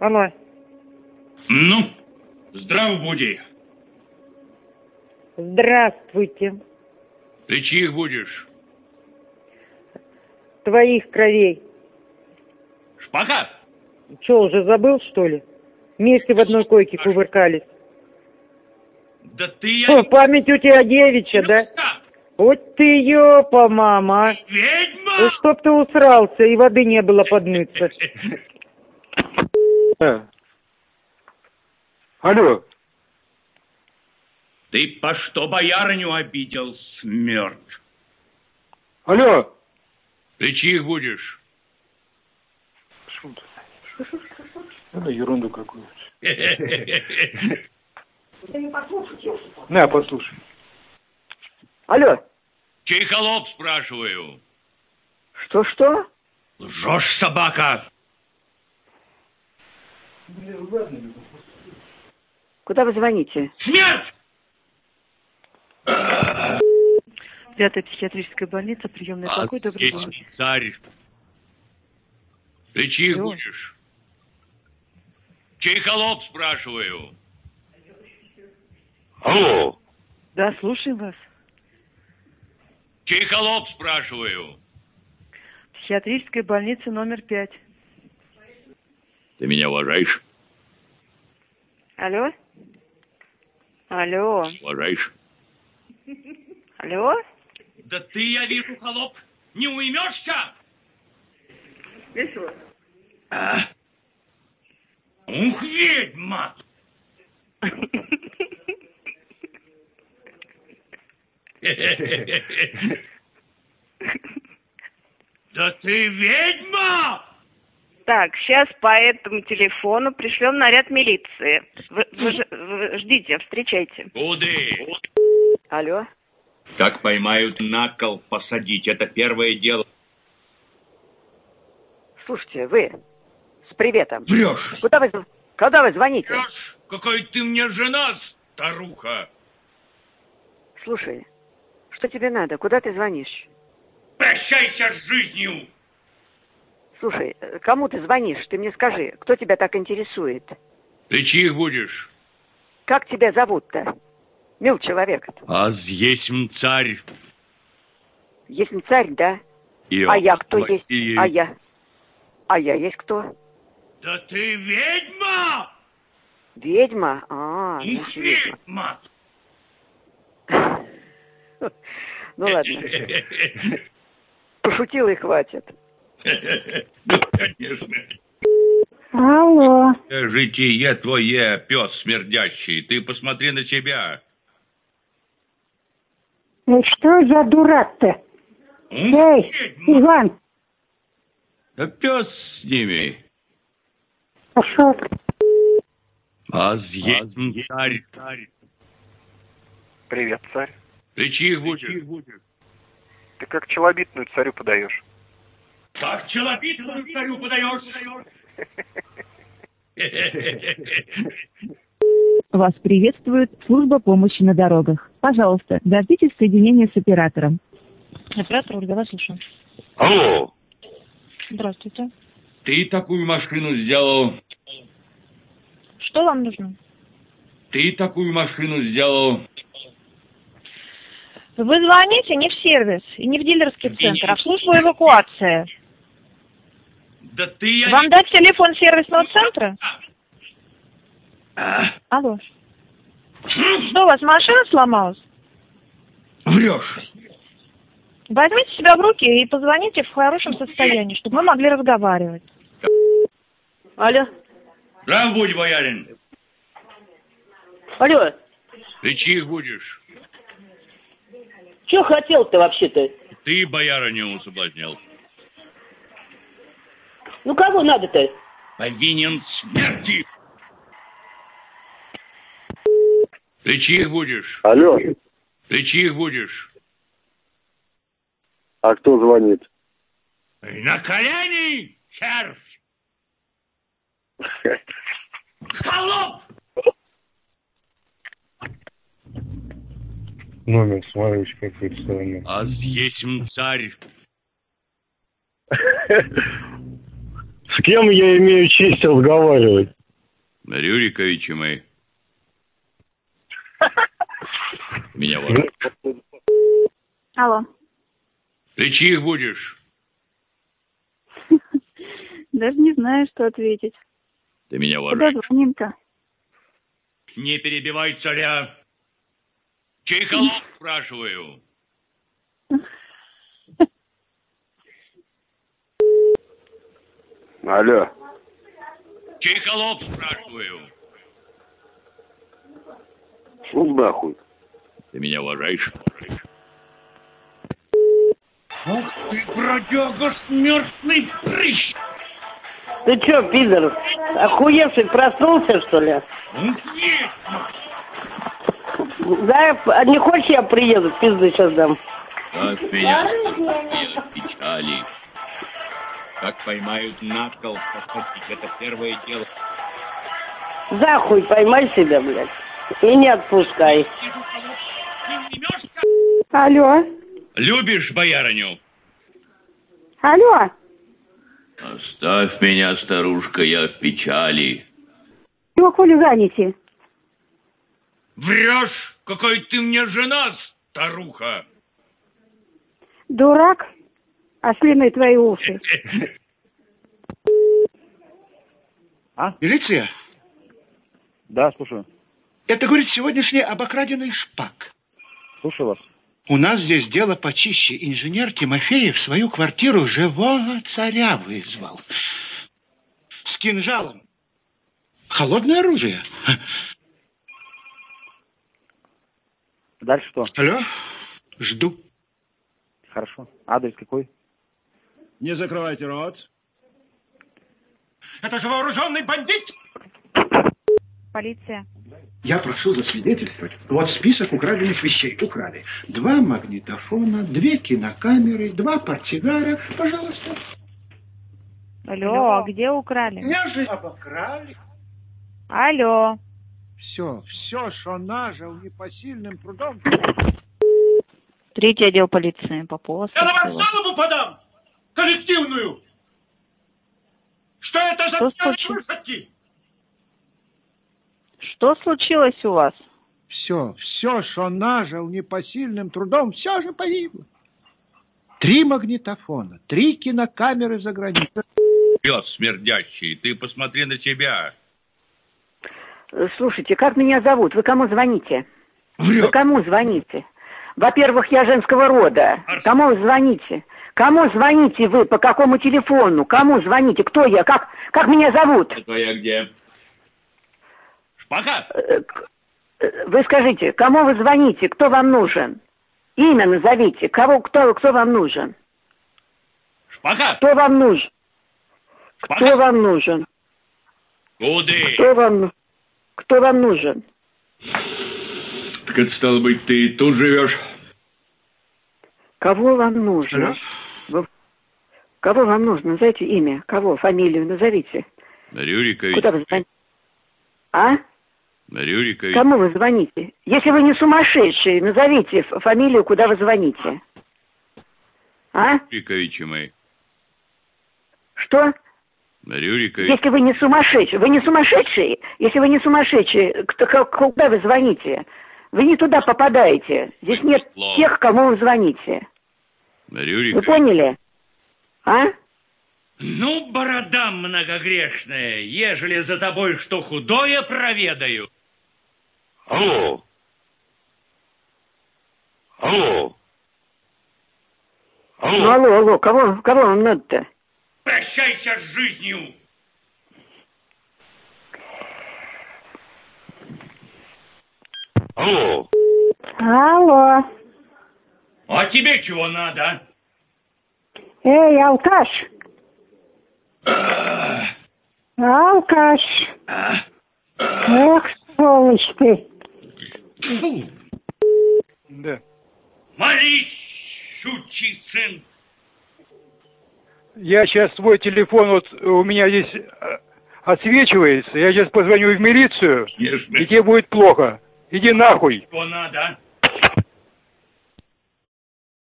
Алло. Ну, здрав буди. Здравствуйте. Ты чьих будешь? Твоих кровей. Шпака? Че, уже забыл, что ли? Вместе в одной койке кувыркались. Да ты... О, память у тебя девичья, да? Вот ты ёпа, мама. Ведьма! Ну, чтоб ты усрался, и воды не было подмыться. Алло. Ты по что боярыню обидел, смерть? Алло. Ты чьих будешь? Это ерунду какую-то. На, послушай. Алло. Чей холоп, спрашиваю? Что? Лжешь, собака! Куда вы звоните? Смерть! 9-я психиатрическая больница, приемный покой, добрый день. Царь. Ты чьих Алло. будешь? Чей холоп, спрашиваю? Алло! Да, слушаем вас. Чей холоп, спрашиваю? Психиатрическая больница номер 5. Ты меня уважаешь? Алло? Алло? Уважаешь? Алло? Да ты, я вижу, холоп, не уймешься? Весело. Ух, ведьма! Да ты ведьма! Так, сейчас по этому телефону пришлем наряд милиции. Вы ждите, встречайте. Куды? Алло. Как поймают на кол, посадить. Это первое дело. Слушайте, вы с приветом. Врешь! Когда вы звоните? Врешь! Какой ты мне жена, старуха! Слушай, что тебе надо? Куда ты звонишь? Прощайся с жизнью! Слушай, кому ты звонишь? Ты мне скажи, кто тебя так интересует? Ты чьих будешь? Как тебя зовут-то? Мил человек. Аз есмь царь. Есть царь, да? А я кто есть? А я есть кто? Да ты ведьма! Ведьма? Ух, ведьма! Ну ладно. Пошутил и хватит. Ну, конечно. Алло. Житие твое, пес смердящий, ты посмотри на себя. Ну что за дурак-то? Эй, Ведьма! Иван, Да пес с ними. пошел. Аз есмь царь. Привет, царь. Ты чьих будешь? Ты как челобитную царю подаешь. Как челобитную царю подаешь? Вас приветствует служба помощи на дорогах. Пожалуйста, дождитесь соединения с оператором. Оператор, Ольга, вас слушаю. Алло, Здравствуйте. ты такую машину сделал? Что вам нужно? Ты такую машину сделал? Вы звоните не в сервис и не в дилерский центр, а в службу эвакуации. Да ты... Вам дать телефон сервисного центра? Алло. Что, у вас машина сломалась? Врешь. Возьмите себя в руки и позвоните в хорошем состоянии, чтобы мы могли разговаривать. Алло. Здрав будь, боярин. Алло. Ты чьих будешь? Что хотел-то вообще-то? Ты боярыню соблазнял. Ну кого надо-то? Повинен смерти. Ты чьих будешь? Алло. Ты чьих будешь? А кто звонит? На колени, червь! Холоп! Номер, смотришь, какой странный. Аз есмь царь. С кем я имею честь разговаривать? Рюриковичи мои. Меня вот. Алло. Ты чьих будешь? Даже не знаю, что ответить. Ты меня Куда воришь. звоним-то? Не перебивай царя. Чей холоп, спрашиваю? Алло. Чей холоп, спрашиваю? Шел нахуй. Ты меня уважаешь? Ох ты, бродяга, смертный прыщ! Ты чё, пидор, охуевший, проснулся, что ли? Да, не хочешь, я приеду, пизду сейчас дам. Как меня в печали. Как поймают на кол, это первое дело. За хуй поймай себя, блядь, и не отпускай. Алло. Любишь боярыню? Алло. Оставь меня, старушка, я в печали. Чего хулиганите? Врешь, какой ты мне жена, старуха. Дурак? Ослиные твои уши. А? Милиция? Да, слушаю. Это, говорит, сегодняшний обокраденный шпак. Слушаю вас. У нас здесь дело почище. Инженер Тимофеев в свою квартиру живого царя вызвал. С кинжалом. Холодное оружие. Дальше что? Алло? Жду. Хорошо. Адрес какой? Не закрывайте рот. Это же вооруженный бандит! Полиция. Я прошу засвидетельствовать. Вот список украденных вещей. Украли 2 магнитофона, 2 кинокамеры, 2 портсигара. Пожалуйста. Алло, а где украли? Меня же обокрали. Алло. Все, что нажил непосильным трудом. 3-й отдел полиции. Попова. Я на вас жалобу подам! Коллективную! Что это за пьяные высадки? Что случилось у вас? Все, что нажил непосильным трудом, все же погибло. 3 магнитофона, 3 кинокамеры за границей. Пес смердящий, ты посмотри на себя. Слушайте, как меня зовут? Вы кому звоните? Врет. Вы кому звоните? Во-первых, я женского рода. Кому вы звоните? Кому звоните вы? По какому телефону? Кому звоните? Кто я? Как меня зовут? А твоя где? Шпака? Вы скажите, кому вы звоните? Кто вам нужен? Имя назовите. Кто вам нужен? Шпака? Кто вам нужен? Шпака? Кто вам нужен? Куды? Кто вам нужен? Так это стало быть, ты тут живешь? Кого вам нужно? Кого вам нужно? Назовите имя. Кого? Фамилию назовите. Рюрикович. Куда вы звоните? А? Рюрикович. Кому вы звоните? Если вы не сумасшедший, назовите фамилию, куда вы звоните. А? Рюриковичи мои. Что? Рюрикович. Если вы не сумасшедший, если вы не сумасшедший, куда вы звоните? Вы не туда попадаете. Здесь нет тех, кому вы звоните. Рюрикович. Вы поняли? А? Ну, борода многогрешная, ежели за тобой что худое проведаю. Алло. Алло. Ну, алло, кого вам надо-то? Прощайся с жизнью. Алло. Алло. А тебе чего надо? Эй, алкаш. Алкаш. Эх, сволочь ты. Фу. Да. Молись, сучий сын. Я сейчас свой телефон, вот у меня здесь отсвечивается. Я сейчас позвоню в милицию, и тебе будет плохо. Иди нахуй. Что надо?